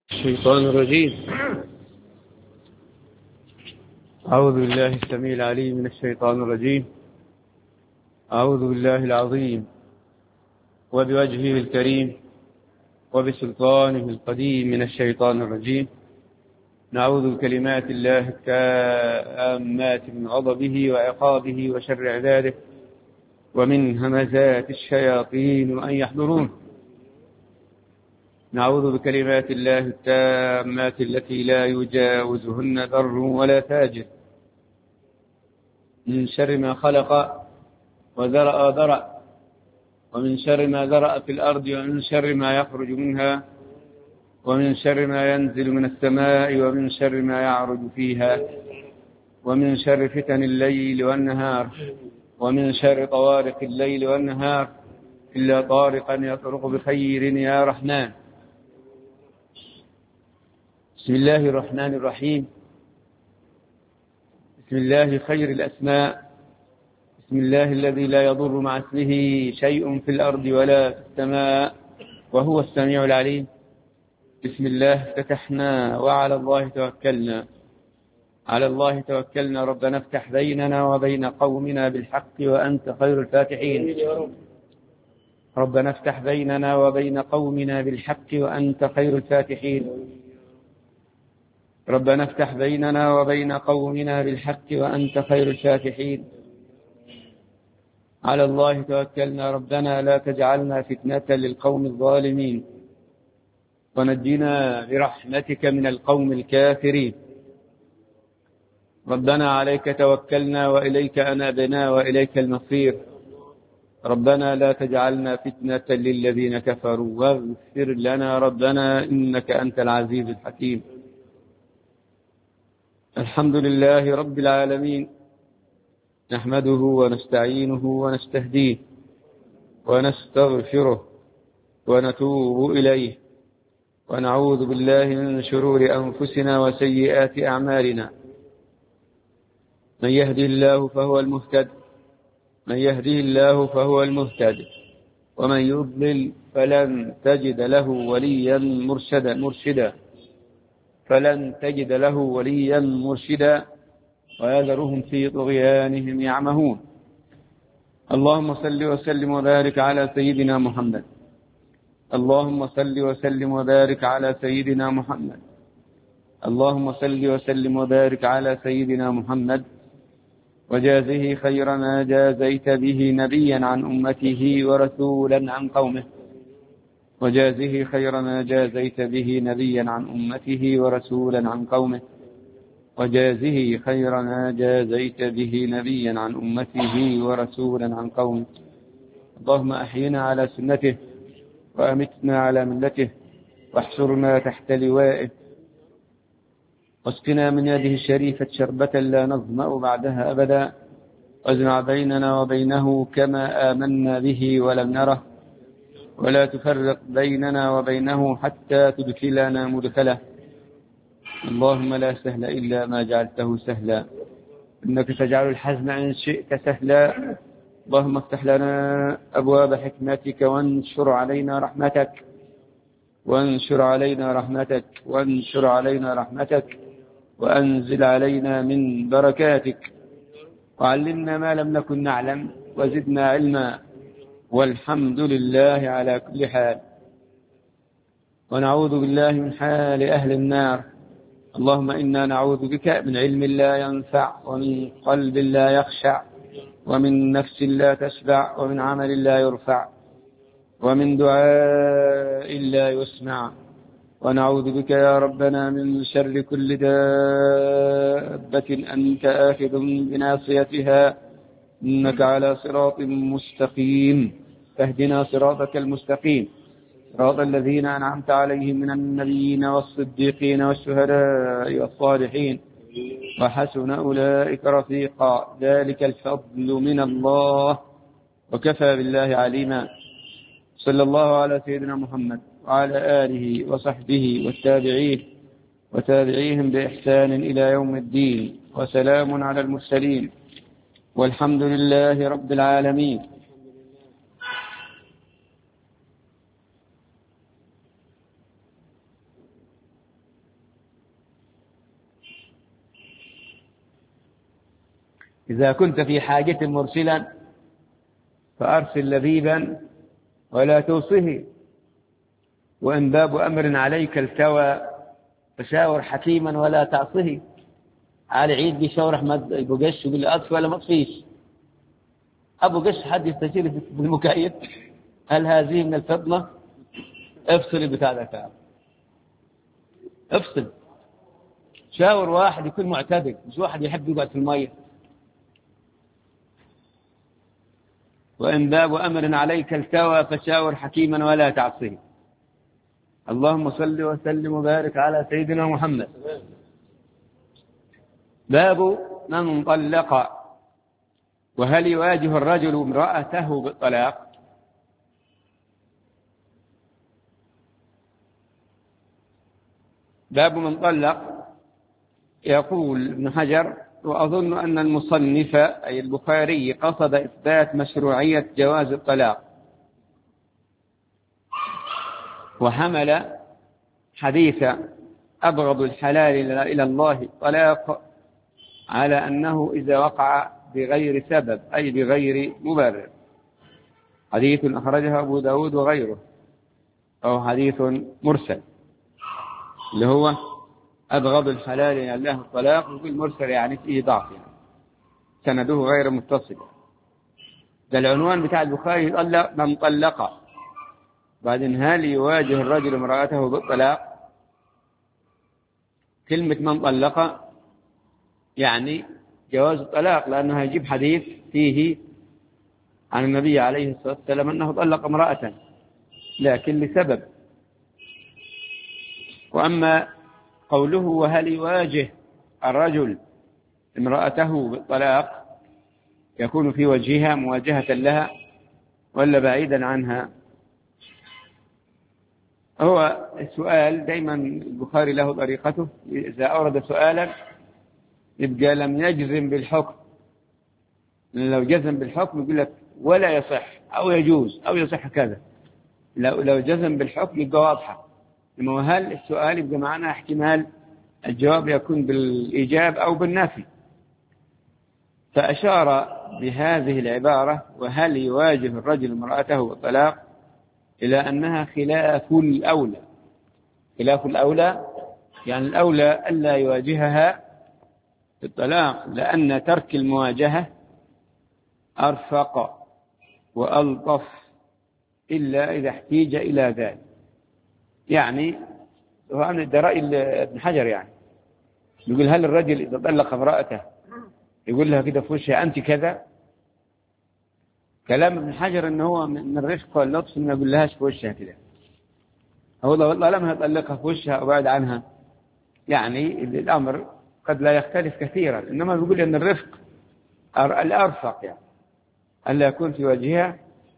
الشيطان الرجيم. أعوذ بالله السميع العليم من الشيطان الرجيم. أعوذ بالله العظيم وبوجهه الكريم وبسلطانه القديم من الشيطان الرجيم. نعوذ بكلمات الله التامات من غضبه وعقابه وشر عباده ومن همزات الشياطين وأن يحضرون. نعوذ بكلمات الله التامات التي لا يجاوزهن بر ولا فاجر من شر ما خلق وذرأ ومن شر ما ذرأ في الأرض ومن شر ما يخرج منها ومن شر ما ينزل من السماء ومن شر ما يعرج فيها ومن شر فتن الليل والنهار ومن شر طوارق الليل والنهار إلا طارقا يطرق بخير يا رحمن. بسم الله الرحمن الرحيم. بسم الله خير الأسماء. بسم الله الذي لا يضر مع اسمه شيء في الأرض ولا في السماء وهو السميع العليم. بسم الله افتتحنا وعلى الله توكلنا. على الله توكلنا. ربنا افتح بيننا وبين قومنا بالحق وأنت خير الفاتحين. ربنا افتح بيننا وبين قومنا بالحق وأنت خير الفاتحين. ربنا افتح بيننا وبين قومنا بالحق وأنت خير الفاتحين. على الله توكلنا. ربنا لا تجعلنا فتنة للقوم الظالمين ونجنا برحمتك من القوم الكافرين. ربنا عليك توكلنا وإليك أنابنا وإليك المصير. ربنا لا تجعلنا فتنة للذين كفروا واغفر لنا ربنا إنك أنت العزيز الحكيم. الحمد لله رب العالمين، نحمده ونستعينه ونستهديه ونستغفره ونتوب إليه ونعوذ بالله من شرور أنفسنا وسيئات أعمالنا. من يهدي الله فهو المهتد. من يهدي الله فهو المهتد ومن يضلل فلن تجد له وليا مرشدا فلن تجد له وليا مرشدا ويذرهم في طغيانهم يعمهون. اللهم صل وسلم وبارك على سيدنا محمد. اللهم صل وسلم وبارك على سيدنا محمد. اللهم صل وسلم وبارك على سيدنا محمد وجازه خير ما جازيت به نبيا عن أمته ورسولا عن قومه. وجازه خير ما جازيت به نبيا عن أمته ورسولا عن قومه. وجازه خير ما جازيت به نبيا عن أمته ورسولا عن قومه. اللهم أحينا على سنته وأمتنا على ملته واحشرنا تحت لوائه واسقنا من يده الشريفة شربة لا نظمأ بعدها أبدا. واجمع بيننا وبينه كما آمنا به ولم نره ولا تفرق بيننا وبينه حتى تدخلنا مدخله. اللهم لا سهل إلا ما جعلته سهلا إنك تجعل الحزن إن شئت سهلا. اللهم افتح لنا أبواب حكمتك وانشر علينا رحمتك وانشر علينا رحمتك وانشر علينا رحمتك وأنزل علينا من بركاتك وعلمنا ما لم نكن نعلم وزدنا علما والحمد لله على كل حال. ونعوذ بالله من حال أهل النار. اللهم إنا نعوذ بك من علم لا ينفع ومن قلب لا يخشع ومن نفس لا تشبع ومن عمل لا يرفع ومن دعاء لا يسمع. ونعوذ بك يا ربنا من شر كل دابة أنت آخذ بناصيتها إنك على صراط مستقيم. فاهدنا صراطك المستقيم صراط الذين أنعمت عليهم من النبيين والصديقين والشهداء والصالحين وحسن أولئك رفيقا. ذلك الفضل من الله وكفى بالله عليما. صلى الله على سيدنا محمد وعلى آله وصحبه والتابعين وتابعيهم بإحسان إلى يوم الدين وسلام على المرسلين والحمد لله رب العالمين. إذا كنت في حاجة مرسلا فأرسل لبيبا ولا توصه، وإن باب أمر عليك التوى فشاور حكيما ولا تعصه. على عيد بيشاور أحمد أبو قش يقول لي أطفي ولا ما أطفيش. أبو قش حد يستشير في المكيف، هل هذه من الفضلة؟ افصل البتاع ده، افصل. شاور واحد يكون معتدل، مش واحد يحب يقعد في المية. وإن باب أمر عليك التوى فشاور حكيما ولا تعصه. اللهم صل وسلم وبارك على سيدنا محمد. باب من طلق وهل يواجه الرجل امرأته بالطلاق. باب من طلق. يقول ابن حجر: وأظن أن المصنف أي البخاري قصد إثبات مشروعية جواز الطلاق، وحمل حديث أبغض الحلال إلى الله الطلاق على أنه إذا وقع بغير سبب أي بغير مبرر. حديث أخرجه أبو داود وغيره، أو حديث مرسل اللي هو أبغض الحلال إلى الله الطلاق، وكل مرسل يعني فيه ضعف، يعني سنده غير متصل. ده العنوان بتاع البخاري: طلق من طلق. بعدين هل يواجه الرجل امرأته بالطلاق؟ كلمة من طلق يعني جواز الطلاق، لأنه يجيب حديث فيه عن النبي عليه الصلاة والسلام أنه طلق امرأة لكن لسبب. وأما قوله وهل يواجه الرجل امرأته بالطلاق، يكون في وجهها مواجهة لها ولا بعيدا عنها؟ هو السؤال دائما البخاري له طريقته، إذا أورد سؤالا يبقى لم يجزم بالحكم. لو جزم بالحكم يقول لك ولا يصح أو يجوز أو يصح كذا. لو جزم بالحكم يبقى واضحة. إنه هل السؤال يبقى معناه احتمال الجواب يكون بالإيجاب أو بالنفي. فأشار بهذه العبارة وهل يواجه الرجل امرأته بالطلاق إلى أنها خلاف الأولى. خلاف الأولى يعني الأولى ألا يواجهها بالطلاق، لأن ترك المواجهة أرفق وألطف إلا إذا احتيج إلى ذلك. يعني هو ده رأي ابن حجر، يعني يقول هل الرجل إذا طلق امرأته يقول لها كده في وشها أنت كذا؟ كلام ابن حجر إنه هو من الرفق واللطف إنه يقول لهاش في وشها كده. هو والله لما يطلقها في وشها وبعد عنها، يعني الأمر قد لا يختلف كثيرا، إنما يقول أن الرفق الأرفق يعني ألا يكون في وجهها،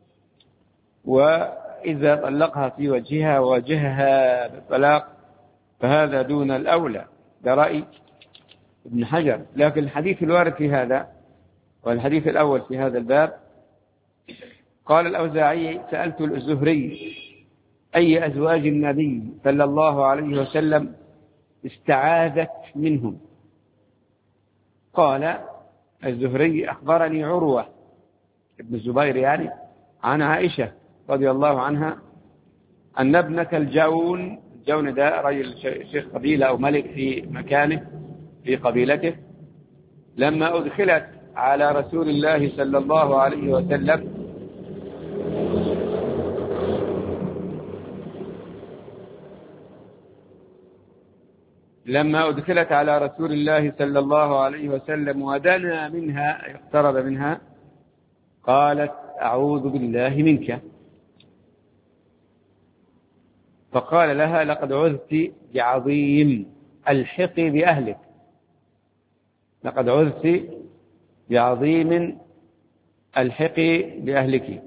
وإذا طلقها في وجهها وواجهها بالطلاق فهذا دون الأولى. ده رأي ابن حجر. لكن الحديث الوارد في هذا والحديث الأول في هذا الباب: قال الأوزاعي سألت الزهري أي أزواج النبي صلى الله عليه وسلم استعاذت منهم؟ قال الزهري أخبرني عروة ابن الزبير يعني عن عائشة رضي الله عنها أن ابنة الجون ده رجل شيخ قبيلة أو ملك في مكانه في قبيلته، لما أدخلت على رسول الله صلى الله عليه وسلم صلى الله عليه وسلم ودنا منها اقترب منها قالت أعوذ بالله منك. فقال لها لقد عذت بعظيم الحقي بأهلك. لقد عذت بعظيم الحقي بأهلك.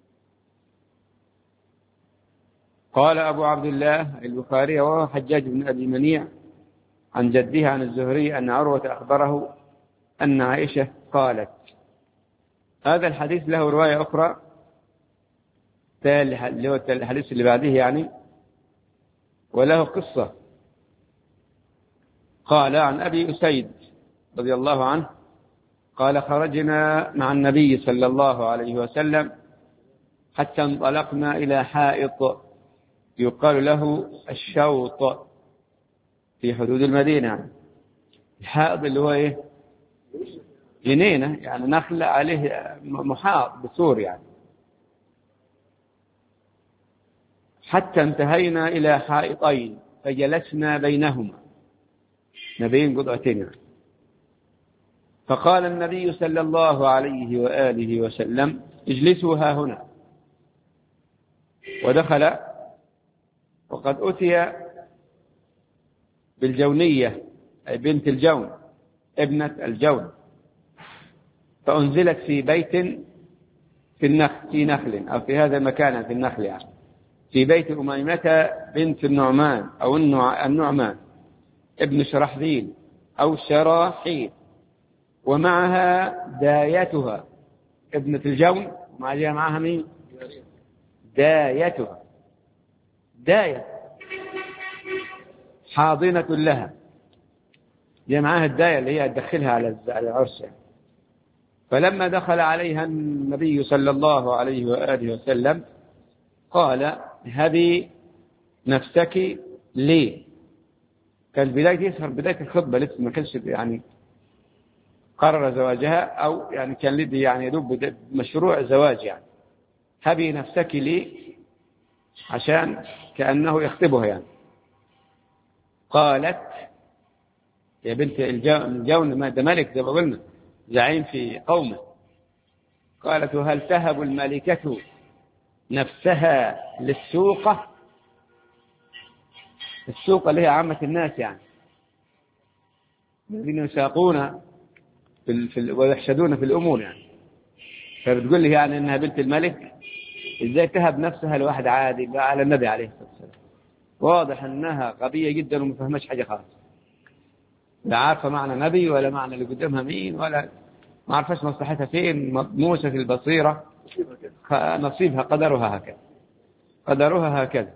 قال أبو عبد الله البخاري وهو حجاج بن أبي منيع عن جده عن الزهري أن عروة أخبره أن عائشة قالت. هذا الحديث له رواية أخرى اللي هو الحديث اللي بعده يعني، وله قصة. قال عن أبي أسيد رضي الله عنه قال خرجنا مع النبي صلى الله عليه وسلم حتى انطلقنا إلى حائط يقال له الشوط في حدود المدينة. الحائط اللي هو إيه؟ جنينة، يعني نخل عليه محاط بسور يعني. حتى انتهينا إلى حائطين فجلسنا بينهما، بين قطعتين يعني. فقال النبي صلى الله عليه وآله وسلم اجلسوا ها هنا. ودخل وقد أتي بالجونية أي بنت الجون، ابنة الجون، فأنزلت في بيت في نخل أو في هذا المكان في النخل يعني، في بيت أميمة بنت النعمان أو النعمان ابن شرحبيل أو شراحيل، ومعها دايتها ابنة الجون، معها مين؟ دايتها، داية حاضنة لها، هي معها الداية اللي هي تدخلها على العرس. فلما دخل عليها النبي صلى الله عليه وآله وسلم قال هبي نفسك لي. كان بداية يسهر بداية الخطبة لسه ما كانش يعني قرر زواجها أو يعني كان لدي يعني يدوب مشروع زواج يعني. هبي نفسك لي عشان كأنه يخطبها يعني. قالت يا بنت الجون، ما ده ملك زي ما قلنا زعيم في قومه. قالت هل تهب الملكة نفسها للسوقة؟ السوقة اللي هي عامة الناس يعني الذين يساقون ويحشدون في الأمور يعني. فبتقول لي يعني إنها بنت الملك، إزاي تهب نفسها لواحد عادي على النبي عليه الصلاة والسلام؟ واضح أنها غبية جدا وما فهمش حاجة خالص، لا عارفة معنى نبي ولا معنى اللي قدامها مين، ولا ما عرفش مصلحتها فين، مطموسة في البصيرة، نصيبها قدرها هكذا، قدرها هكذا.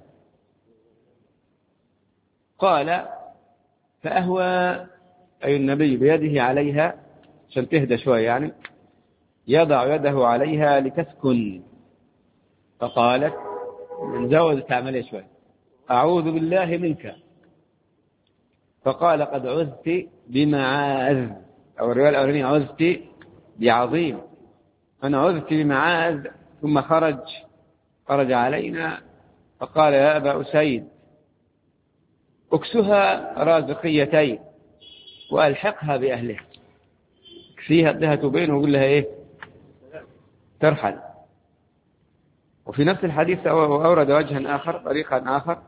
قال فأهوى أي النبي بيده عليها عشان تهدى شوية يعني، يضع يده عليها لتسكن. فقالت نزود تعملي شوية أعوذ بالله منك. فقال قد عذت بمعاذ، أو الرواية الأولانية عذت بعظيم، أنا عذت بمعاذ. ثم خرج علينا فقال يا أبا أسيد اكسها رازقيتين وألحقها بأهلها، اكسيها ادها تبين وقول لها إيه ترحل. وفي نفس الحديث أورد وجها آخر طريقا آخر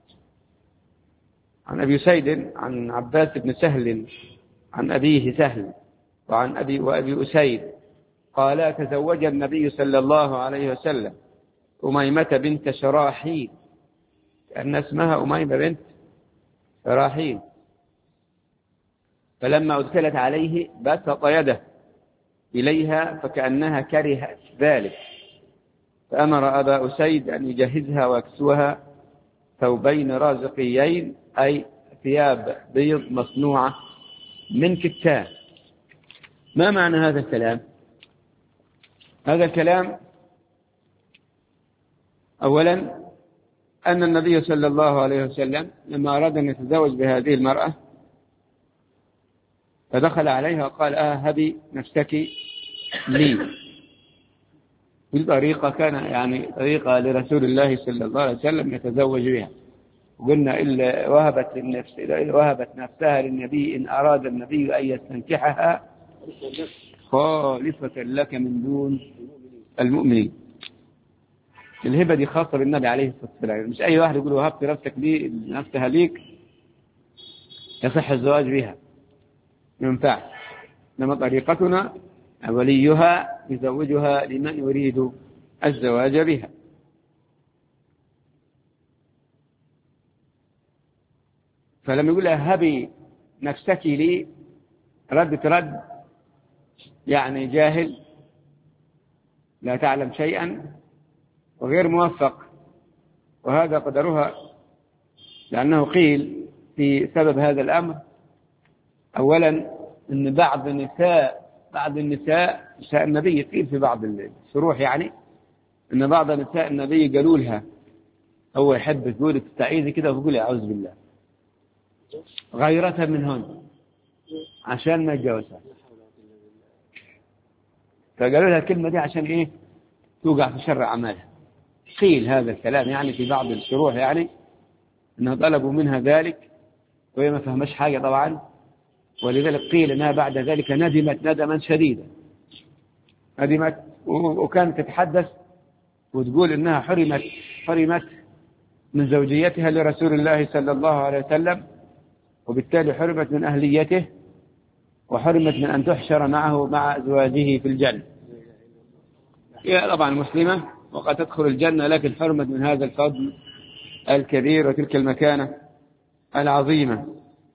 عن أبي أسيد عن عباس بن سهل عن أبيه سهل وعن وأبي أسيد قال تزوج النبي صلى الله عليه وسلم أميمة بنت شراحيل، أن اسمها أميمة بنت شراحيل. فلما أدخلت عليه بسط يده إليها فكأنها كرهت ذلك، فأمر أبا أسيد أن يجهزها ويكسوها ثوبين رازقيين أي ثياب بيض مصنوعة من كتان. ما معنى هذا الكلام؟ هذا الكلام أولا أن النبي صلى الله عليه وسلم لما أراد أن يتزوج بهذه المرأة فدخل عليها وقال هبي نفسك لي. في طريقة كان يعني طريقة لرسول الله صلى الله عليه وسلم يتزوج بها. قلنا إلا وهبت نفسها للنبي إن أراد النبي أن يستنكحها خالصة لك من دون المؤمنين. الهبة دي خاصة بالنبي عليه الصلاة والسلام، مش أي واحد يقول وهبت نفسها ليك يصح الزواج بها، ينفع. إنما طريقتنا وليها يزوجها لمن يريد الزواج بها. فلما يقول لها هبي نفسك لي رد يعني جاهل لا تعلم شيئا وغير موفق، وهذا قدرها. لأنه قيل في سبب هذا الأمر أولا أن بعض نساء بعض النساء النبي قيل في بعض الشروح يعني أن بعض نساء النبي قالوا لها هو يحب يقول تستعيذي كده وتقول أعوذ بالله غيرتها منهن عشان ما يتجوزها، فقالوا لها الكلمة دي عشان إيه؟ توقع في شر أعمالها. قيل هذا الكلام يعني في بعض الشروح يعني أنها طلبوا منها ذلك وهي ما فهمش حاجة طبعا، ولذلك قيل أنها بعد ذلك ندمت ندما شديدا، ندمت وكانت تتحدث وتقول إنها حرمت من زوجيتها لرسول الله صلى الله عليه وسلم، وبالتالي حرمت من أهليته وحرمت من أن تحشر معه مع أزواجه في الجنة. هي طبعا مسلمة وقد تدخل الجنة، لكن حرمت من هذا الفضل الكبير وتلك المكانة العظيمة.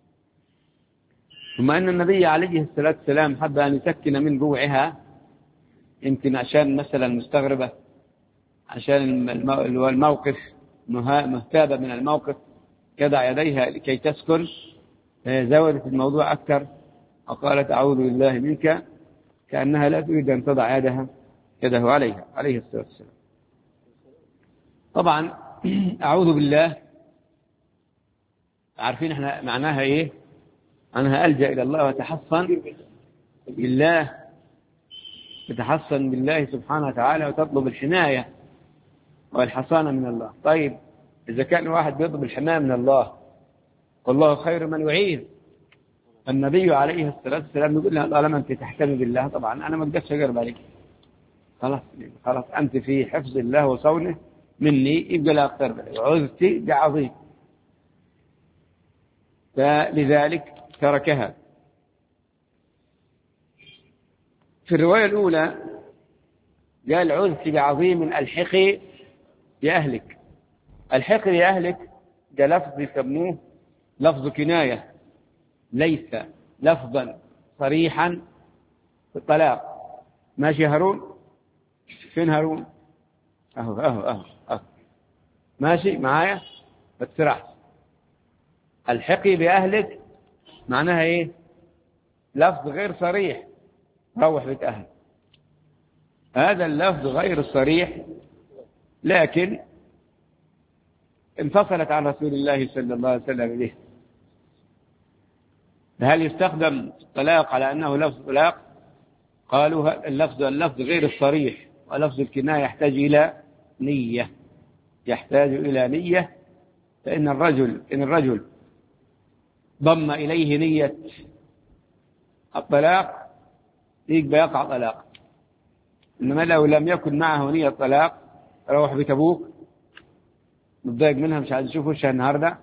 ثم أن النبي عليه الصلاة والسلام حب أن يسكن من روعها، يمكن عشان مثلا مستغربة، عشان الموقف مهتابة من الموقف، كدع يديها لكي تسكن، زودت الموضوع أكثر وقالت أعوذ بالله منك، كأنها لا تريد أن تضع يده عليها عليه الصلاة والسلام. طبعا أعوذ بالله عارفين احنا معناها ايه؟ أنها ألجأ إلى الله وتحصن بالله، تتحصن بالله سبحانه وتعالى وتطلب الحماية والحصانة من الله. طيب إذا كان واحد بيطلب الحماية من الله والله خير من يعين، النبي عليه الصلاة والسلام يقول لها طالما أنت تحتمي بالله طبعا أنا ما أقدرش أقرب عليك، خلاص أنت في حفظ الله وصونه مني، يبقى لا أقترب عليك، عذتي بعظيم. فلذلك تركها. في الرواية الأولى قال عذتي بعظيم الحقي بأهلك. الحقي بأهلك ده لفظ يسموه لفظ كناية، ليس لفظا صريحا في الطلاق. ماشي هارون؟ فين هارون؟ أهو ماشي معايا بتسرعت. الحقي بأهلك معناها إيه؟ لفظ غير صريح، روح بيت أهل. هذا اللفظ غير الصريح لكن انفصلت عن رسول الله صلى الله عليه وسلم به. هل يستخدم الطلاق على أنه لفظ طلاق؟ قالوا اللفظ غير الصريح، ولفظ الكناية يحتاج إلى نية، فإن الرجل ضم إليه نية الطلاق يبقى يقع طلاق. إنما لو لم يكن معه نية طلاق، روح بتبوك متضايق منها، مش عايز يشوف وشها النهارده،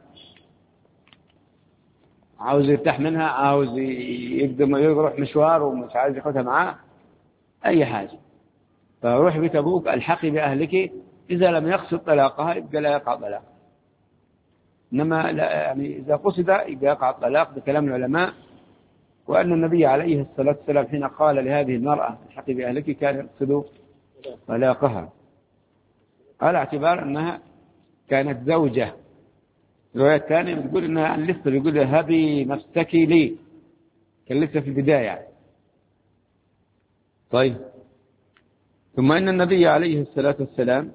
عاوز يرتاح منها، عاوز يقدم يروح مشوار ومش عايز ياخدها معاه أي حاجة، فروح بتبوك الحقي بأهلك. إذا لم يقصد طلاقها يبقى لا يقع طلاق، إنما يعني إذا قصد يبقى يقع الطلاق بكلام العلماء. وأن النبي عليه الصلاة والسلام حين قال لهذه المرأة الحقي بأهلك كان يقصد طلاقها على اعتبار أنها كانت زوجة. الرواية الثانية بتقول إنها لسه بيقول لها هبي نفسك لي، كان لسه في البداية يعني. طيب ثم إن النبي عليه الصلاة والسلام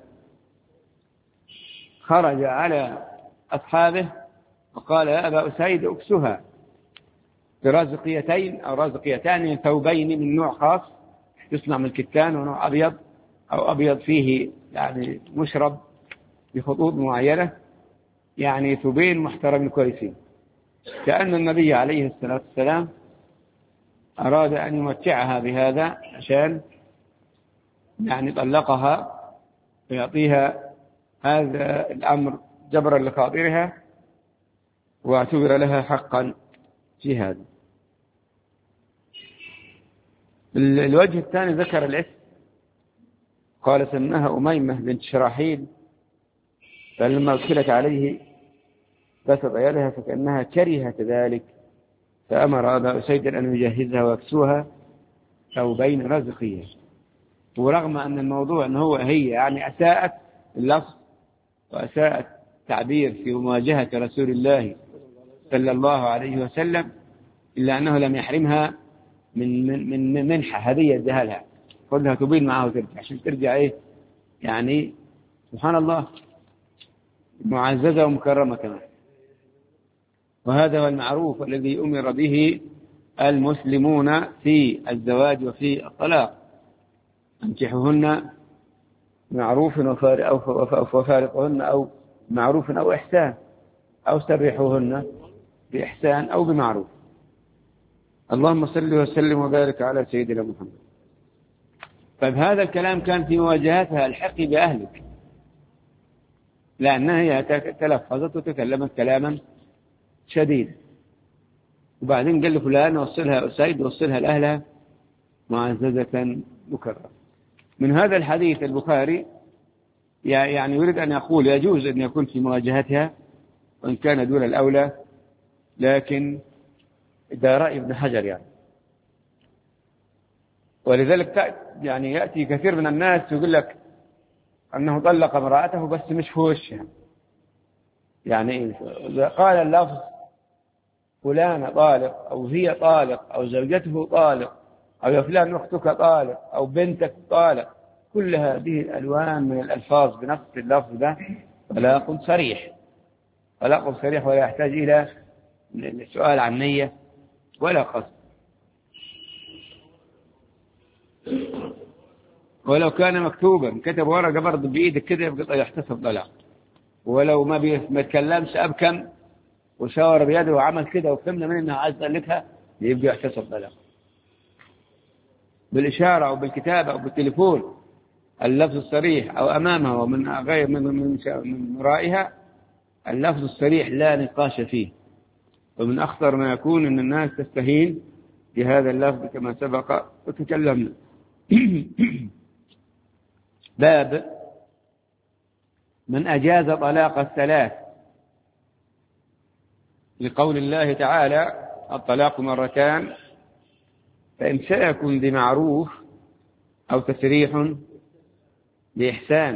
خرج على أصحابه وقال يا أبا أسيد أكسها برازقيتين أو رازقيتان، ثوبين من نوع خاص يصنع من الكتان، ونوع أبيض أو أبيض فيه يعني مشرب بخطوط معينة، يعني ثوبين محترمين كويسين. كأن النبي عليه الصلاة والسلام أراد أن يمتعها بهذا عشان يعني طلقها ويعطيها هذا الأمر جبرا لخاطرها، واعتبر لها حقا في هذا. الوجه الثاني ذكر الاسم، قال سماها أميمة بنت شراحيل، فلما أدخلت عليه بسط يدها فكأنها كرهت ذلك، فأمر أبا أسيد أن يجهزها ويكسوها ثوبين رزقية. ورغم أن الموضوع أنه هي يعني أساءت اللفظ وأساءت تعبير في مواجهة رسول الله صلى الله عليه وسلم، إلا أنه لم يحرمها من منحة هدية اديها لها، خذها تبين معها وترجع عشان ترجع إيه يعني، سبحان الله، معززة ومكرمة كمان. وهذا هو المعروف الذي أمر به المسلمون في الزواج وفي الطلاق، انكحوهن معروف وفارقهن أو معروف أو إحسان، أو سرحوهن بإحسان أو بمعروف. اللهم صل وسلم وبارك على سيدنا محمد. طيب هذا الكلام كان في مواجهتها، الحقي بأهلك، لأنها هي تلفظت وتكلمت كلاما شديدا، وبعدين قال لفلان وصلها أسيد وصلها لأهلها معززة مكرمة. من هذا الحديث البخاري يعني يريد أن يقول يجوز أن يكون في مواجهتها وإن كان دون الأولى، لكن ده رأي ابن حجر يعني. ولذلك يعني يأتي كثير من الناس يقول لك أنه طلق امرأته بس مش في وشها، يعني إذا قال اللفظ فلان طالق أو هي طالق أو زوجته طالق أو يا فلان أختك طالق أو بنتك طالق، كل هذه الألوان من الألفاظ بنفس اللفظ ده طلاق صريح، طلاق صريح، ولا يحتاج إلى السؤال عن نية ولا قصد. ولو كان مكتوبا كتب ورقة برضه بإيدك كده يبقى يحتسب طلاق، ولو ما يتكلمش أبكم وشاور بيده وعمل كده وفهمنا من إنه عايز يطلقها يبقى يحتسب طلاق بالإشارة أو بالكتابة أو بالتليفون، اللفظ الصريح أو أمامها ومن غير من ورائها، اللفظ الصريح لا نقاش فيه. ومن أخطر ما يكون أن الناس تستهين بهذا اللفظ كما سبق وتكلمنا. باب من أجاز طلاق الثلاث، لقول الله تعالى الطلاق مرتان، فإمساك بمعروف أو تسريح بإحسان،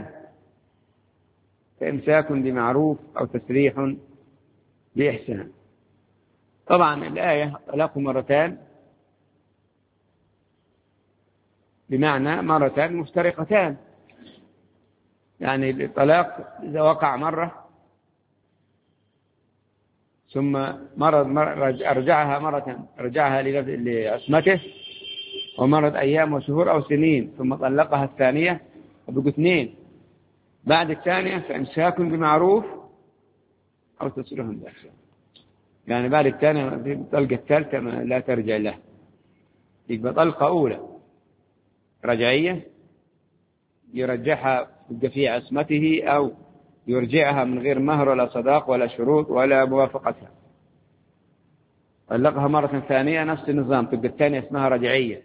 فإمساك بمعروف أو تسريح بإحسان. طبعا الآية طلاق مرتان بمعنى مرتان مفترقتان، يعني الطلاق إذا وقع مرة ثم رجعها لعصمته، ومرت أيام وشهور أو سنين ثم طلقها الثانية وبقوا اثنين، بعد الثانية فإمساك بمعروف أو تسريح بإحسان، يعني بعد الثانية الطلقة الثالثة لا ترجع له، يبقى طلقة أولى رجعية يرجعها في عصمته أو يرجعها من غير مهر ولا صداق ولا شروط ولا موافقتها. طلقها مرة ثانية نفس النظام، تبقى الثانية اسمها رجعية.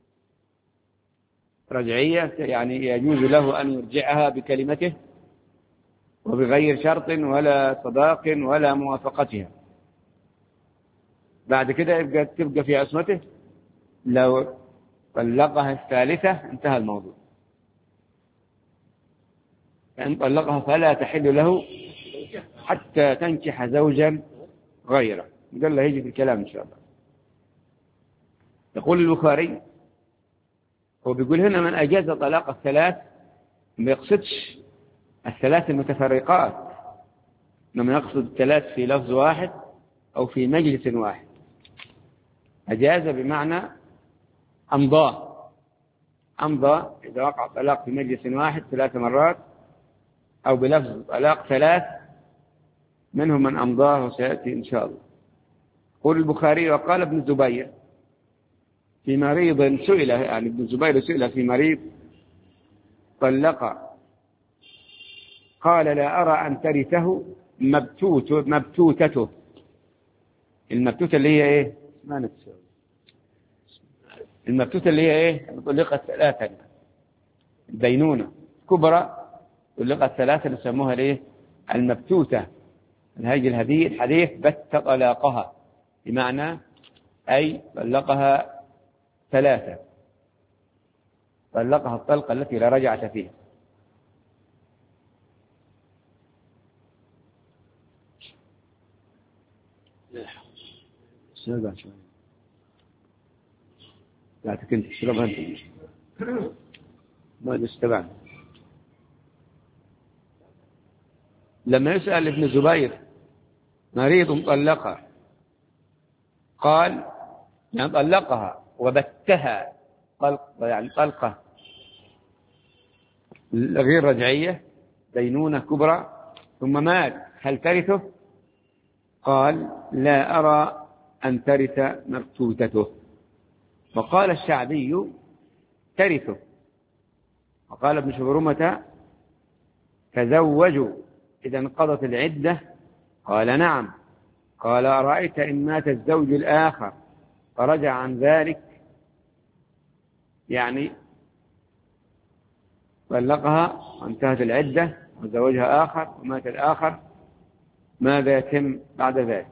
رجعية يعني يجوز له أن يرجعها بكلمته وبغير شرط ولا صداق ولا موافقتها، بعد كده تبقى في عصمته. لو طلقها الثالثة انتهى الموضوع، فإن طلقها فلا تحل له حتى تنكح زوجا غيره. قال له يجي في الكلام إن شاء الله. يقول البخاري، هو بيقول هنا من أجاز طلاق الثلاث، ما يقصدش الثلاث المتفرقات، إنما يقصد الثلاث في لفظ واحد أو في مجلس واحد. أجاز بمعنى أمضى إذا وقع طلاق في مجلس واحد 3 مرات، أو بلفظ طلاق 3 منهم من أمضاه وسيأتي إن شاء الله. قول البخاري وقال ابن الزبير في مريض سئل، يعني ابن الزبير سئل في مريض طلق، قال لا أرى أن ترثه مبتوتته. المبتوتة اللي هي إيه؟ ما نتسوي. المبتوتة اللي هي إيه؟ طلقت 3، البينونة كبرى طلقت 3 يسموها ليه؟ المبتوتة. هذه الحديث بت طلاقها، بمعنى أي طلقها 3، طلقها الطلقة التي لا رجعة فيها. لا كنت تشربها أنت ما استبعد. لما يسأل ابن الزبير مريض طلقها قال يعني طلقها وبتها طلق يعني طلقة غير رجعية دينونة كبرى ثم مات هل ترثه؟ قال لا أرى أن ترث مبتوتته. وقال الشعبي ترثه. وقال ابن شبرمة تزوجوا إذا انقضت العدة قال نعم. قال أرأيت إن مات الزوج الآخر فرجع عن ذلك يعني طلقها وانتهت العدة وزوجها آخر ومات الآخر ماذا يتم بعد ذلك؟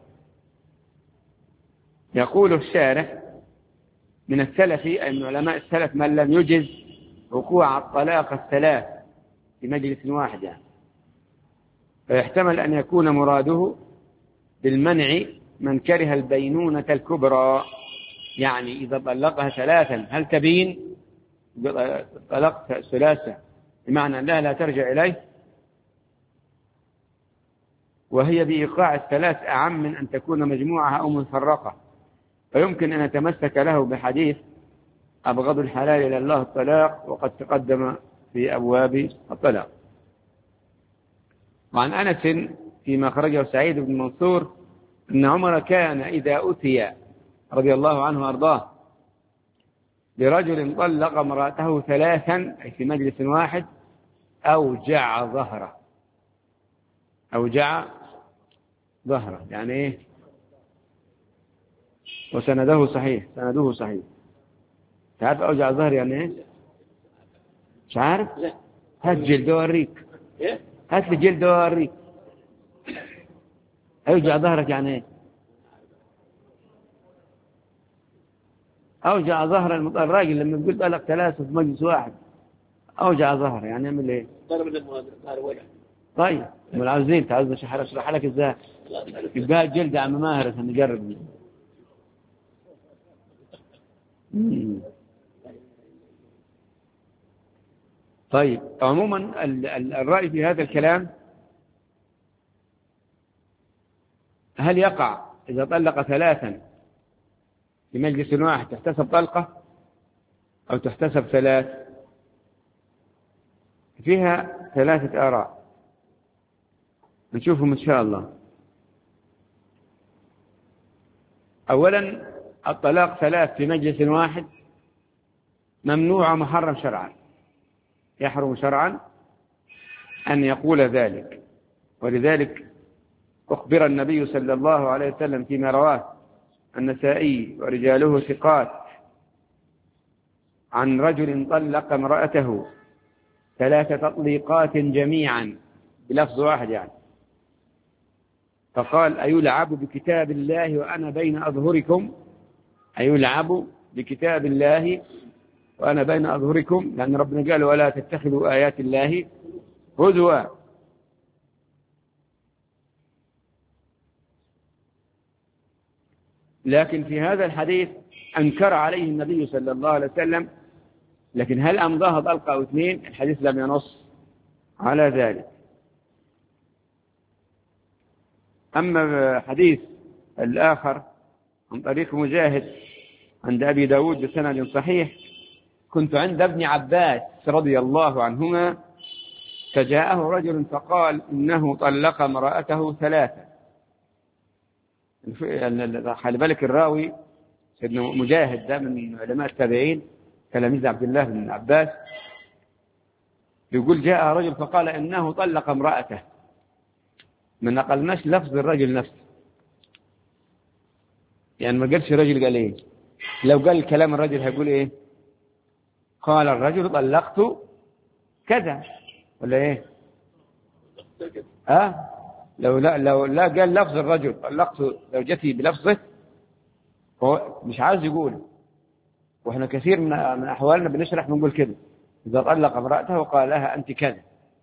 يقول الشارح من السلف أي من علماء السلف من لم يجز وقوع الطلاق الثلاث في مجلس واحد يعني. فيحتمل أن يكون مراده بالمنع من كره البينونة الكبرى يعني إذا طلقها ثلاثا هل تبين طلقت ثلاثة بمعنى أنها لا ترجع إليه وهي بإيقاع الثلاث أعم من أن تكون مجموعة أو مفرقة. فيمكن أن نتمسك له بحديث أبغض الحلال إلى الله الطلاق وقد تقدم في أبواب الطلاق. وعن أنس فيما خرجه سعيد بن منصور أن عمر كان إذا أتي رضي الله عنه وأرضاه لرجل طلق امرأته ثلاثا أي في مجلس واحد أوجع ظهره. أوجع ظهره يعني إيه؟ وسنده صحيح سنده صحيح. تعرف أوجع ظهر يعني إيه؟ مش عارف؟ هات جلد وأوريك. هات لي جلد وأوريك. أوجع ظهرك يعني إيه؟ أوجع ظهر الراجل لما تقول طلق ثلاثة في مجلس واحد أوجع ظهر يعني يعمل إيه؟ طيب من عاوزين تعوز أشرح لك إزاي يبقى الجلد عم ماهر عشان نجرب. طيب عموما الرأي في هذا الكلام هل يقع إذا طلق ثلاثا في مجلس واحد تحتسب طلقة أو تحتسب ثلاث؟ فيها ثلاثة آراء نشوفهم إن شاء الله. أولا الطلاق ثلاث في مجلس واحد ممنوع محرم شرعا. يحرم شرعا أن يقول ذلك. ولذلك أخبر النبي صلى الله عليه وسلم فيما رواه النسائي ورجاله ثقات عن رجل طلق امرأته 3 تطليقات جميعا بلفظ واحد يعني. فقال أيلعب بكتاب الله وأنا بين أظهركم؟ أيلعب بكتاب الله وأنا بين أظهركم لأن ربنا قال ولا تتخذوا آيات الله هزوا. لكن في هذا الحديث أنكر عليه النبي صلى الله عليه وسلم. لكن هل أمضاها طلقة أو اثنين؟ الحديث لم ينص على ذلك. أما حديث الآخر عن طريق مجاهد عند أبي داود بسند صحيح كنت عند ابن عباس رضي الله عنهما فجاءه رجل فقال إنه طلق امرأته 3. خلي بالك الراوي سيدنا مجاهد ده من علماء التابعين تلاميذ عبد الله بن عباس يقول جاء رجل فقال إنه طلق امرأته. ما نقلناش لفظ الرجل نفسه يعني ما قالش الرجل قال إيه. لو قال كلام الرجل هيقول إيه؟ قال الرجل طلقت كذا ولا إيه؟ لو لا قال لفظ الرجل طلقت لو جتي بلفظه هو مش عايز يقول. واحنا كثير من احوالنا بنشرح بنقول كده اذا طلق امراته وقال لها انت كذا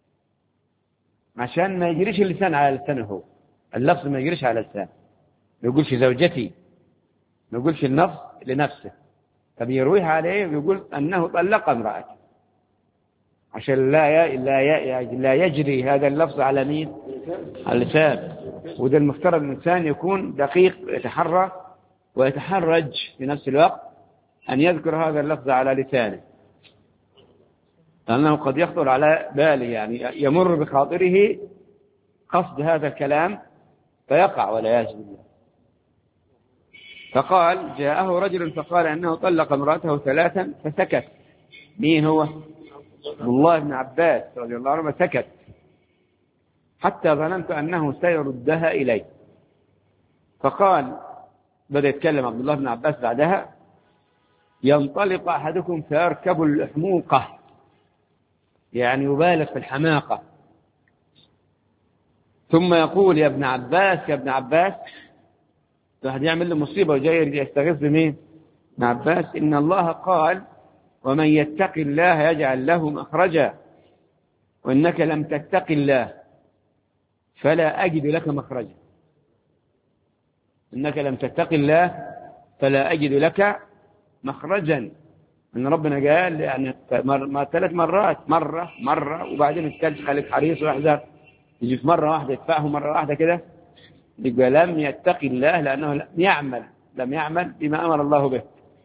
عشان ما يجريش اللسان على لسانه. هو اللفظ ما يجريش على لسانه. ما يقولش زوجتي ما يقولش النفس لنفسه فبيرويها عليه ويقول أنه طلق امرأته، عشان لا يجري هذا اللفظ على مين؟ على اللسان. وده المفترض الإنسان يكون دقيق، يتحرى ويتحرج في نفس الوقت أن يذكر هذا اللفظ على لسانه، لأنه قد يخطر على باله، يعني يمر بخاطره قصد هذا الكلام فيقع والعياذ بالله. فقال جاءه رجل فقال أنه طلق امرأته 3 فسكت. مين هو؟ عبد الله بن عباس رضي الله عنه. سكت حتى ظننت أنه سيردها إلي. فقال، بدأ يتكلم عبد الله بن عباس بعدها: ينطلق أحدكم فيركب الحموقة، يعني يبالغ في الحماقة، ثم يقول: يا ابن عباس يا ابن عباس. واحد يعمل له مصيبة وجاي يستغيث بمين؟ ابن عباس. إن الله قال: ومن يتق الله يجعل له مخرجا، وإنك لم تتق الله فلا أجد لك مخرجا. إنك لم تتق الله فلا أجد لك مخرجا. إن ربنا قال يعني 3 مرات، مرة وبعدين الثالث خليك حريص واحذر، يجي في مرة واحدة يدفعه مرة واحدة كده، يبقى لم يتق الله لأنه لم يعمل بما أمر الله به.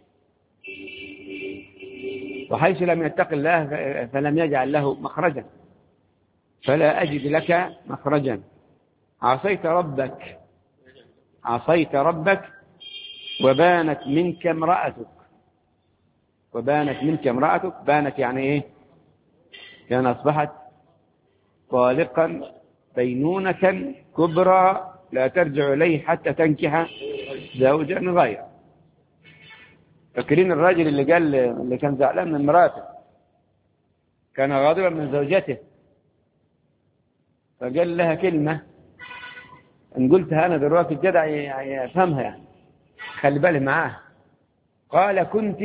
وحيث لم يتق الله فلم يجعل له مخرجا، فلا أجد لك مخرجا. عصيت ربك وبانت منك امرأتك. بانت يعني إيه؟ كان أصبحت طالقا بينونة كبرى لا ترجع إليه حتى تنكح زوجا غيره. فاكرين الراجل اللي كان زعلان من مراته، كان غاضبا من زوجته، فقال لها كلمة إن قلتها أنا دلوقتي الجدع يفهمها، يعني خلي بالي معاه. قال: كنت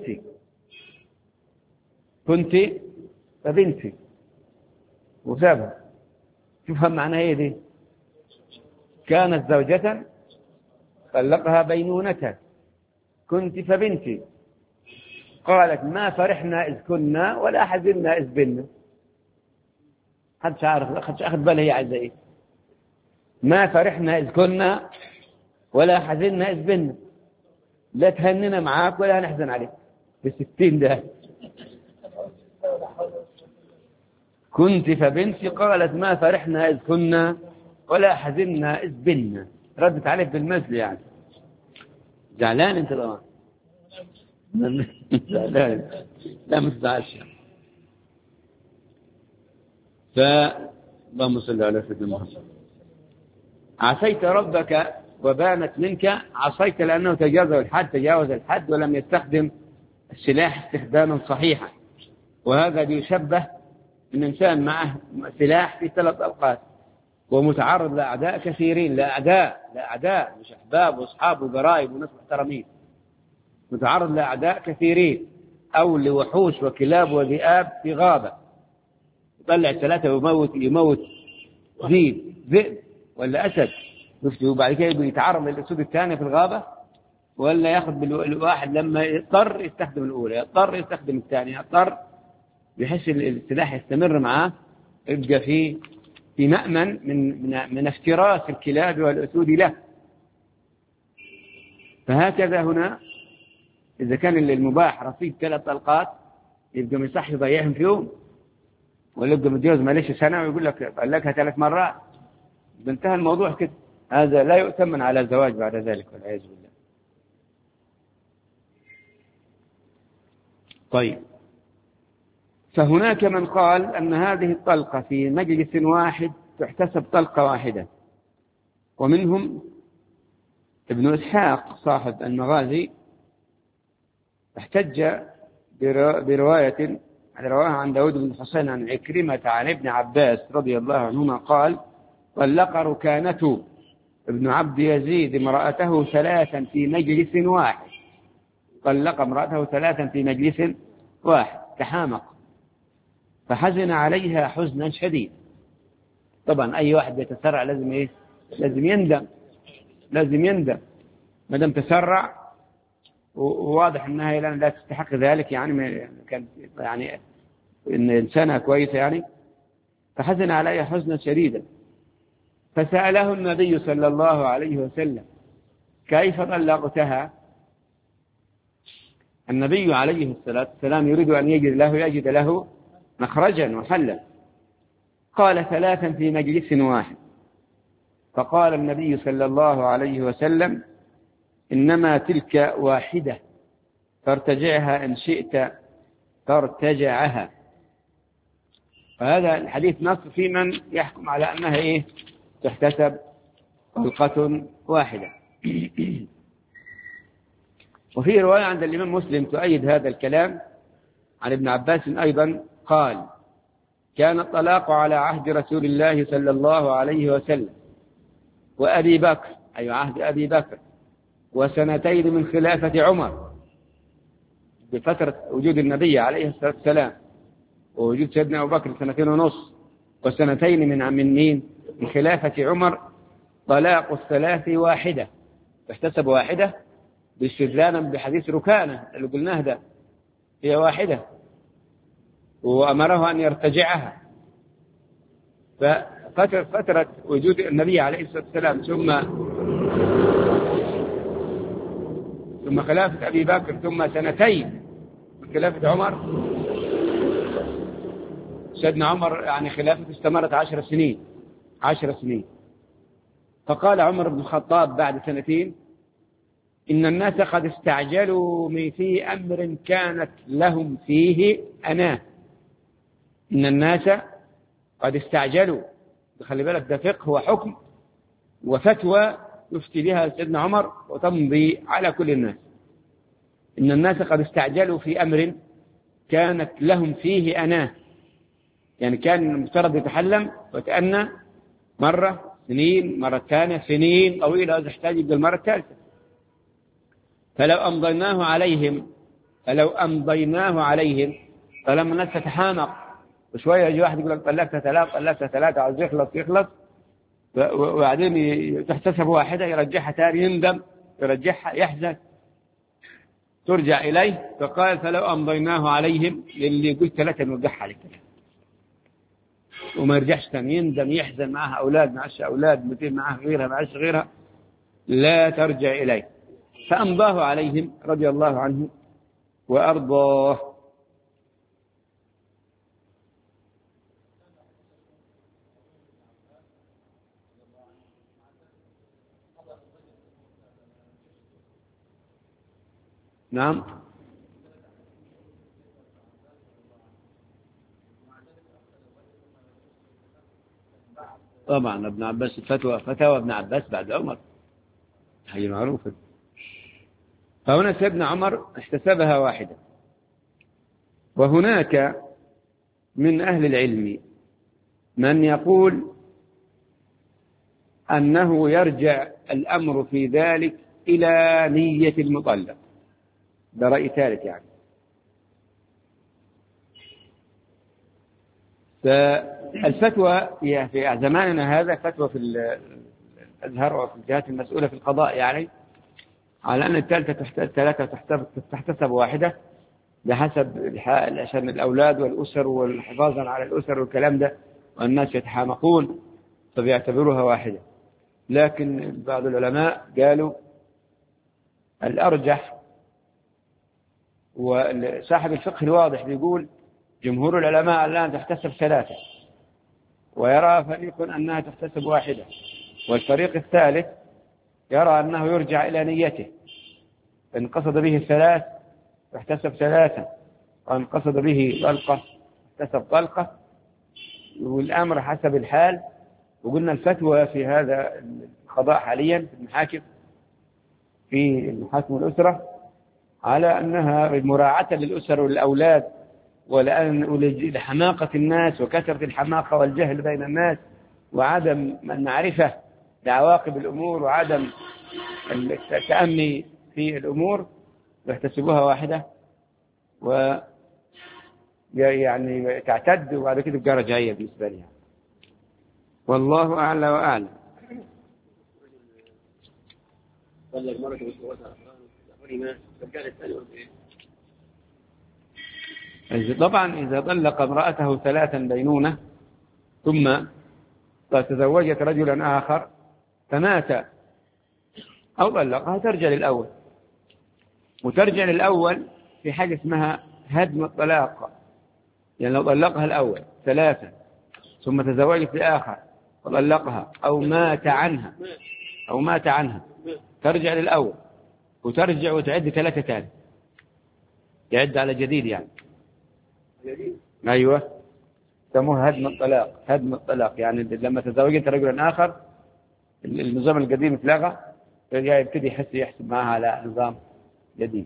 فبنتي، وسابها. تفهم معناها ايه دي؟ كانت زوجة طلقها بينونة، كنت فبنتي. قالت: ما فرحنا إذ كنا ولا حزننا إذ بنا. حدش أخذ باله هي عايزة إيه. ما فرحنا إذ كنا ولا حزننا إذ بنا، لا تهننا معاك ولا نحزن عليك. ب60 ده. كنت فبنتي. قالت: ما فرحنا إذ كنا ولا حزننا إذ بنا. ردت عليه بالمثل، يعني زعلان انت طبعا. زعلان، لا ما تزعلش. اللهم صل على سيدنا محمد. عصيت ربك وبانت منك. عصيت لأنه تجاوز الحد ولم يستخدم السلاح استخداما صحيحا، وهذا بيشبه إن إنسان معه سلاح في 3 أوقات ومتعرض لأعداء كثيرين، لأعداء مش أحباب وأصحاب وقرايب وناس محترمين، متعرض لأعداء كثيرين، أو لوحوش وكلاب وذئاب في غابة، يطلع 3 ويموت ذئب ولا أسد، وبعد كده يتعرض للأسود الثانية في الغابة، ولا ياخذ بالواحد لما يضطر يستخدم الأولى، يضطر يستخدم الثانية، يضطر، بحيث السلاح يستمر معاه، يبقى في مأمن من افتراس الكلاب والأسود له. فهكذا هنا إذا كان المباح رصيد 3 طلقات، يبقى ما يصح يضيعهم في يوم، ولا يبقى متجوز معلش سنة ويقول لك طلقها 3 مرات، انتهى الموضوع كده. هذا لا يؤتمن على الزواج بعد ذلك والعياذ بالله. طيب، فهناك من قال أن هذه الطلقة في مجلس واحد تحتسب طلقة واحدة، ومنهم ابن إسحاق صاحب المغازي احتج برواية رواها عن داود بن حسين عن عكرمة عن ابن عباس رضي الله عنهما قال: طلق ركانة ابن عبد يزيد امرأته 3 في مجلس واحد. طلق امرأته 3 في مجلس واحد، تحامق، فحزن عليها حزنا شديد. طبعا أي واحد يتسرع لازم إيه؟ لازم يندم. ما دام تسرع وواضح أنها لا تستحق ذلك، يعني كان يعني إن إنسانة كويسة يعني. فحزن عليها حزنا شديدا، فسأله النبي صلى الله عليه وسلم: كيف طلقتها؟ النبي عليه الصلاة والسلام يريد أن يجد له مخرجا وحلا. قال: 3 في مجلس واحد. فقال النبي صلى الله عليه وسلم: إنما تلك واحدة، فارتجعها إن شئت فارتجعها. فهذا الحديث نص في من يحكم على أنها تحتسب طلقة واحدة. وفي رواية عند الإمام مسلم تؤيد هذا الكلام عن ابن عباس أيضا، قال: كان الطلاق على عهد رسول الله صلى الله عليه وسلم وأبي بكر، أي عهد أبي بكر، و2 من خلافة عمر، بفترة وجود النبي عليه الصلاة والسلام ووجود سيدنا أبو بكر 2.5 و2 من خلافة عمر، طلاق الثلاث واحدة، تحتسب واحدة، باستدلالا بحديث ركانة اللي قلناه ده، هي واحدة، وأمره أن يرتجعها. ففترة وجود النبي عليه الصلاة والسلام ثم خلافة أبي بكر ثم 2 من خلافة عمر. سيدنا عمر يعني خلافته استمرت 10 سنين. فقال عمر بن الخطاب بعد 2: إن الناس قد استعجلوا في أمر كانت لهم فيه أناه. إن الناس قد استعجلوا، خلي بالك ده فقه وحكم وفتوى يفتي بها سيدنا عمر وتمضي على كل الناس. إن الناس قد استعجلوا في أمر كانت لهم فيه أناه، يعني كان المفترض يتحلم وكأن مرة سنين، مرة ثانية سنين طويلة، إذا احتاج يبقى المرة الثالثة. فلو أمضيناه عليهم فلما الناس تتحامق وشوية يجي واحد يقول لك طلقت 3 عاوز يخلص، وبعدين تحتسب واحدة، يرجعها تاني، يندم، يرجعها، يحزن، ترجع إليه. فقال: فلو أمضيناه عليهم، اللي يقول 3 نرجعها عليك وما يرجعش تاني، يندم، يحزن، معها أولاد معش أولاد، معها غيرها معش غيرها، لا ترجع إليه. فأمضاه عليهم رضي الله عنه وأرضاه. نعم. طبعا ابن عباس فتوى ابن عباس بعد عمر، هي معروفة. فهنا سيدنا عمر احتسبها واحدة. وهناك من أهل العلم من يقول أنه يرجع الأمر في ذلك إلى نية المطلق، ده رأي ثالث يعني. فالفتوى في زماننا هذا فتوى في الأزهر وفي الجهات المسؤولة في القضاء يعني، على أن الثلاثة تحتسب واحدة بحسب عشان الأولاد والأسر والحفاظا على الأسر والكلام ده، والناس يتحامقون فبيعتبروها واحدة. لكن بعض العلماء قالوا الأرجح، وصاحب الفقه الواضح بيقول جمهور العلماء الآن تحتسب 3، ويرى فريق أنها تحتسب واحدة، والفريق الثالث يرى أنه يرجع إلى نيته، إن قصد به 3 تحتسب 3، وإن قصد به طلقة تحتسب طلقة، والأمر حسب الحال. وقلنا الفتوى في هذا القضاء حاليا في المحاكم، في المحاكم الأسرة، على أنها مراعاة للأسر والأولاد، ولحماقة الناس وكثرة الحماقة والجهل بين الناس وعدم المعرفة بعواقب الأمور وعدم التأمي في الأمور، يحتسبوها واحدة يعني تعتد، وبعد كده تبقى رجعية بالنسبة لها. والله أعلى وأعلم. طبعا إذا طلق امرأته 3 بينونة ثم تزوجت رجلا آخر فمات أو طلقها ترجع للأول، وترجع للأول في حاجة اسمها هدم الطلاق. يعني لو طلقها الأول 3 ثم تزوجت بآخر وطلقها أو مات عنها ترجع للأول وترجع وتعد 3 تاني، تعد على جديد يعني. أيوة، سموها هدم الطلاق. يعني لما تزوجت رجلا آخر النظام القديم اتلغى، يبتدي يحسب معها على نظام جديد.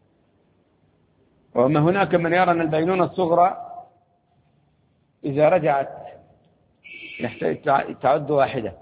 وأما هناك من يرى أن البينونة الصغرى إذا رجعت تعد واحدة،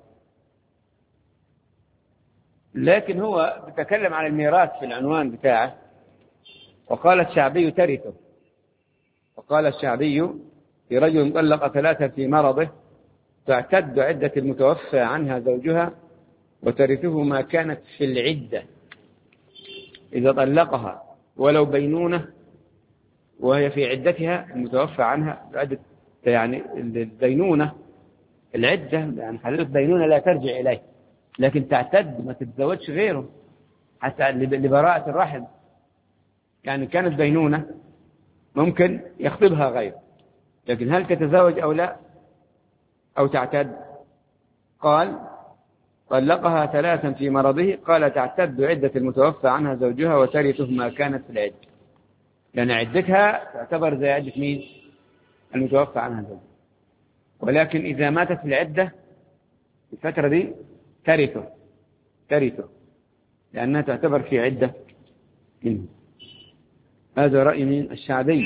لكن هو بيتكلم عن الميراث في العنوان بتاعه. وقال الشعبي ترثه، وقال الشعبي في رجل طلق 3 في مرضه تعتد عدة المتوفى عنها زوجها وترثه ما كانت في العدة. إذا طلقها ولو بينونة وهي في عدتها المتوفى عنها عدة، يعني البينونة العدة يعني حللت بينونة لا ترجع إليه، لكن تعتد ما تتزوجش غيره حتى لبراءة الرحم. يعني كانت بينونة ممكن يخطبها غيره، لكن هل تتزوج أو لا أو تعتد؟ قال طلقها 3 في مرضه، قال تعتد عدة المتوفى عنها زوجها وترثه ما كانت في العدة. لأن عدتها تعتبر زي عدة مين؟ المتوفى عنها زوجها. ولكن إذا ماتت في العدة الفترة دي ترثه لأنها تعتبر في عدة منه. هذا رأي من الشعبي.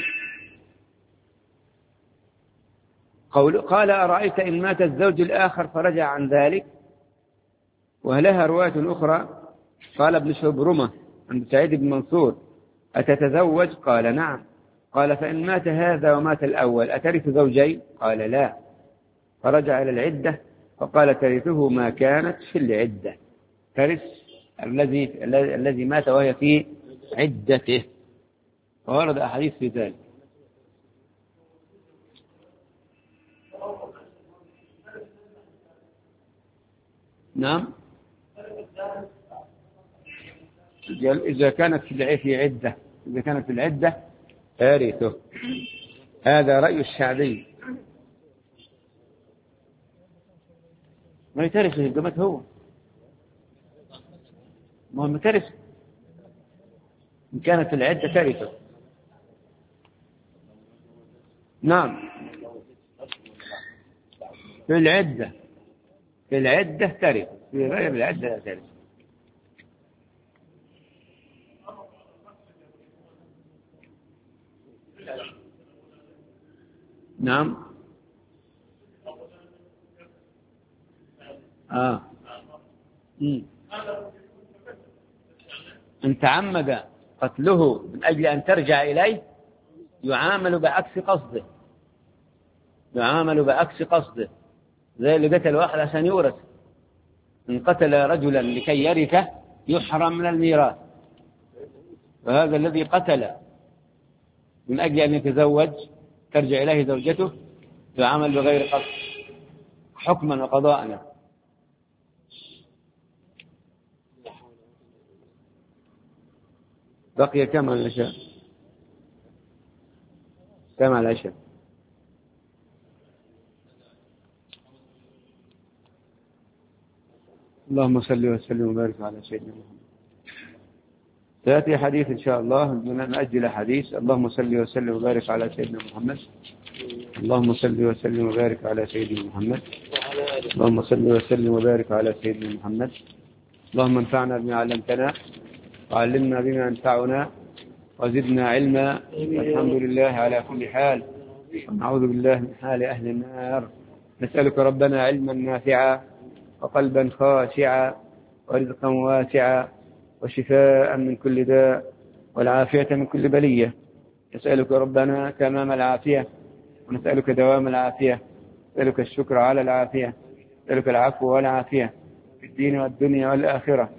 قال أرأيت إن مات الزوج الآخر فرجع عن ذلك؟ ولها رواية أخرى قال ابن شبرمة عند سعيد بن منصور أتتزوج؟ قال نعم. قال فإن مات هذا ومات الأول أترث زوجين؟ قال لا. فرجع إلى العدة فقال ترثه ما كانت في العدة، ترث الذي مات وهي في عدته. وورد أحاديث في ذلك. نعم، إذا كانت في العدة ترثه. هذا رأي الشعبي. ما يترثه قمت هو، ما هو مترث إن كانت في العدة ترثه. نعم، في العدة ترث، في غير العدة لا ترث. نعم. إن تعمد قتله من أجل أن ترجع إليه يعامل بعكس قصده، زي اللي قتل واحد عشان يورث. إن قتل رجلا لكي يرثه يحرم من الميراث، وهذا الذي قتل من أجل أن يتزوج ترجع إليه زوجته يعامل بغير قصد حكما وقضاء. بقي كم على العشاء؟ كم على العشاء؟ اللهم صل وسلم وبارك على سيدنا محمد. سيأتي حديث إن شاء الله، نأجل حديث. اللهم صل وسلم وبارك على سيدنا محمد. اللهم صل وسلم وبارك على سيدنا محمد. اللهم صل وسلم وبارك على سيدنا محمد. اللهم انفعنا بما علمتنا وعلمنا بما ينفعنا وزدنا علما. الحمد لله على كل حال، ونعوذ بالله من حال أهل النار. نسألك ربنا علما نافعا وقلبا خاشعا ورزقا واسعا وشفاء من كل داء والعافية من كل بلية. نسألك ربنا تمام العافية ونسألك دوام العافية، نسألك الشكر على العافية، نسألك العفو والعافية في الدين والدنيا والآخرة.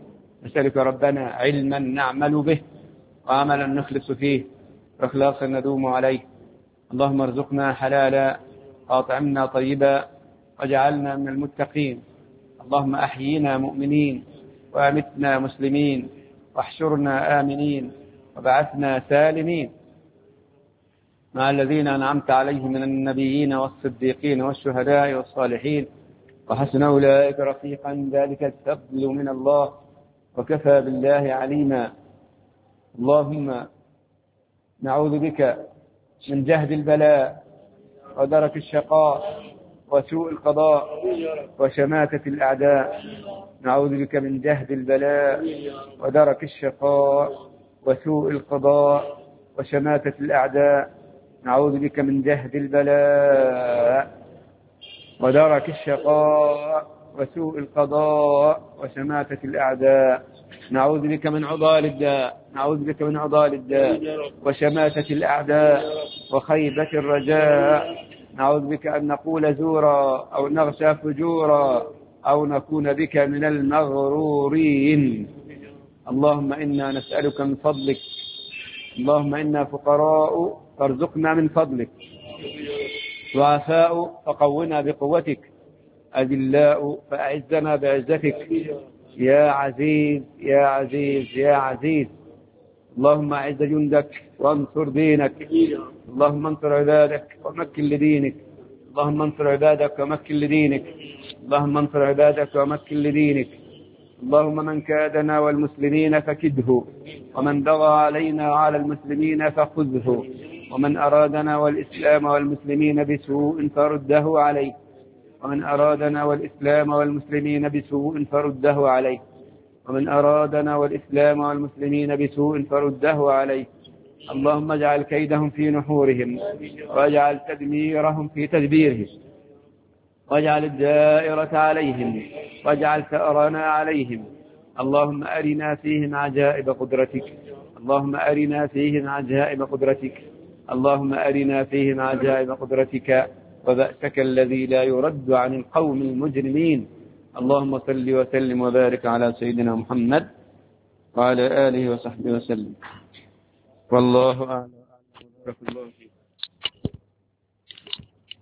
نسألك ربنا علما نعمل به وعملا نخلص فيه وإخلاصا ندوم عليه. اللهم ارزقنا حلالا وأطعمنا طيبا واجعلنا من المتقين. اللهم أحيينا مؤمنين وأمتنا مسلمين واحشرنا آمنين وبعثنا سالمين مع الذين أنعمت عليهم من النبيين والصديقين والشهداء والصالحين وحسن أولئك رفيقا. ذلك الفضل من الله وكفى بالله عليما. اللهم نعوذ بك من جهد البلاء ودرك الشقاء وسوء القضاء وشماتة الأعداء. نعوذ بك من جهد البلاء ودرك الشقاء وسوء القضاء وشماتة الأعداء. نعوذ بك من جهد البلاء ودرك الشقاء وسوء القضاء وشماتة الأعداء. نعوذ بك من عضال الداء. نعوذ بك من عضال الداء وشماتة الأعداء وخيبة الرجاء. نعوذ بك أن نقول زورا أو نغشى فجورا أو نكون بك من المغرورين. اللهم إنا نسألك من فضلك. اللهم إنا فقراء فارزقنا من فضلك، ضعفاء فقونا بقوتك، أذلاء فأعزنا بعزتك، يا عزيز يا عزيز يا عزيز. اللهم أعز جندك وانصر دينك. اللهم انصر عبادك ومكن لدينك. اللهم انصر عبادك ومكن لدينك. اللهم انصر عبادك ومكن لدينك. اللهم من كادنا والمسلمين فكده، ومن بغى علينا وعلى المسلمين فخذه، ومن أرادنا والإسلام والمسلمين بسوء فرده عليه، ومن أرادنا والإسلام والمسلمين بسوء فرده عليه، ومن أرادنا والإسلام والمسلمين بسوء فرده عليه. اللهم اجعل كيدهم في نحورهم واجعل تدميرهم في تدبيرهم واجعل الدائرة عليهم واجعل ثأرنا عليهم. اللهم أرنا فيهم عجائب قدرتك. اللهم أرنا فيهم عجائب قدرتك. اللهم أرنا فيهم عجائب قدرتك وبأسك الذي لا يرد عن القوم المجرمين. اللهم صل وسلم وبارك على سيدنا محمد وعلى آله وصحبه وسلم. والله أعلم.